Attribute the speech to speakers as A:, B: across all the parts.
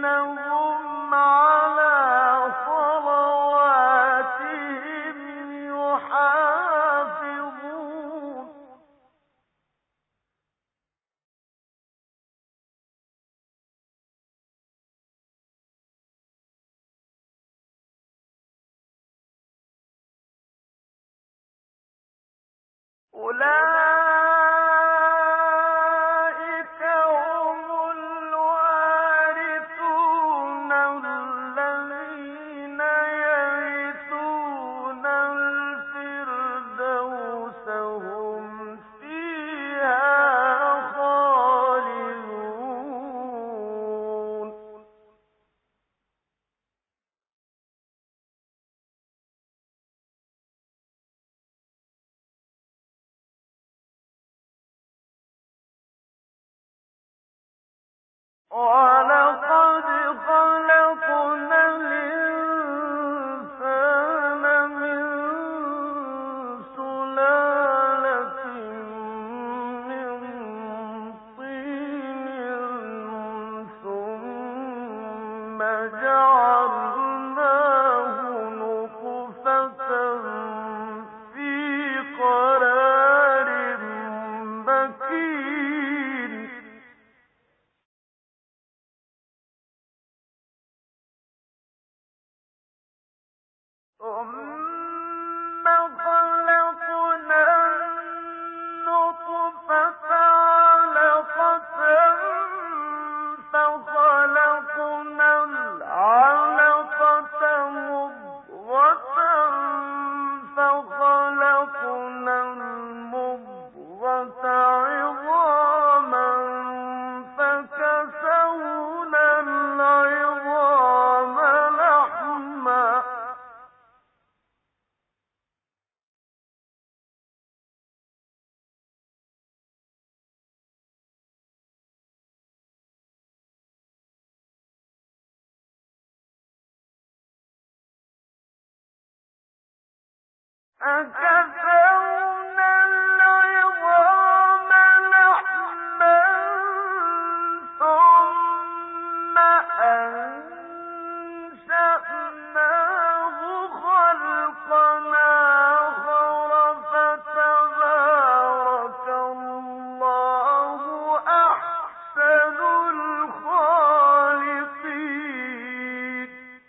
A: على صلواتهم يحافظون أولئك هم الوارثون الذين يرثون الفردوس هم فيها خالدون وَلَقَدْ خَلَقْنَا الْإِنسَانَ مِن سُلَالَةٍ مِّن طِينٍ ثُمَّ جَعَلْنَاهُ نُطْفَةً فِي قَرَارٍ مَّكِينٍ ثُمَّ خَلَقْنَا النُّطْفَةَ عَلَقَةً فَخَلَقْنَا الْعَلَقَةَ مُضْغَةً فَخَلَقْنَا الْمُضْغَةَ عِظَامًا فَكَسَوْنَا الْعِظَامَ لَحْمًا ثُمَّ أَنشَأْنَاهُ خَلْقًا آخَرَ فَتَبَارَكَ اللَّهُ أَحْسَنُ الْخَالِقِينَ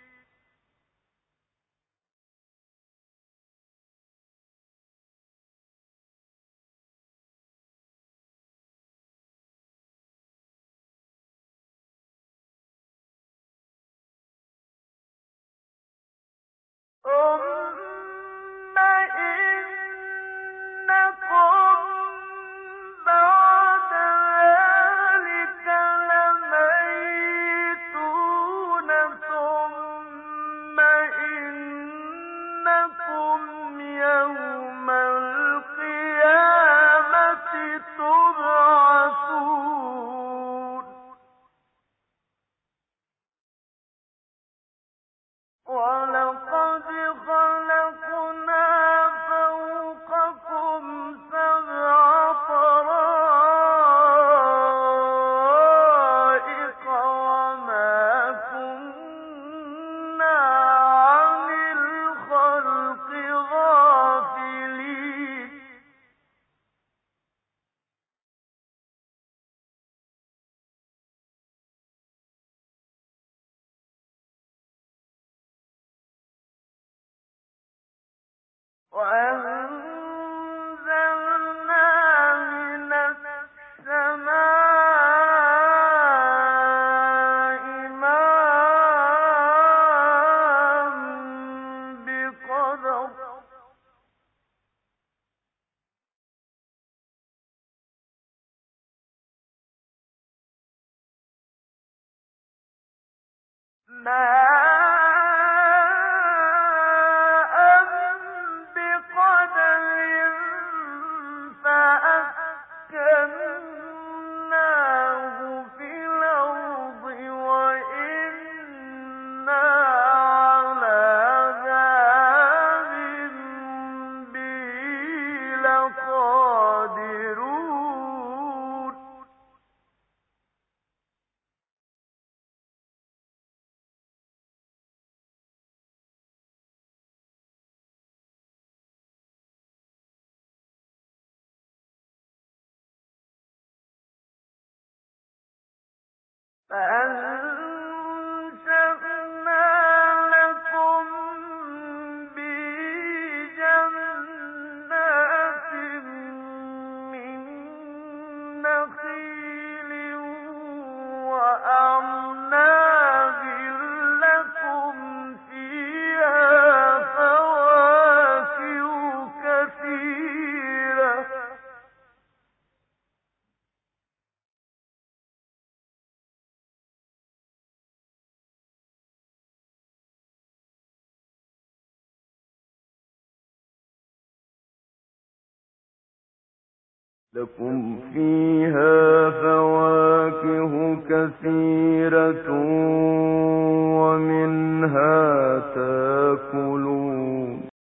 A: ثُمَّ إِنَّكُم بَعْدَ ذَٰلِكَ لَمَيِّتُونَ ثُمَّ إِنَّكُمْ يَوْمَ الْقِيَامَةِ تُبْعَثُونَ وَلَقَدْ خَلَقْنَا فَوْقَكُمْ سَبْعَ طَرَائِقَ وَمَا كُنَّا عَنِ الْخَلْقِ غَافِلِينَ وَأَنزَلْنَا مِنَ السَّمَاءِ مَاءً بِقَدَرٍ فَأَسْكَنَّاهُ فِي الْأَرْضِ وَإِنَّا عَلَىٰ ذَهَابٍ بِهِ لَقَادِرُونَ لكم به جنات من نخيل وأعناب لكم فيها فواكه كثيرة ومنها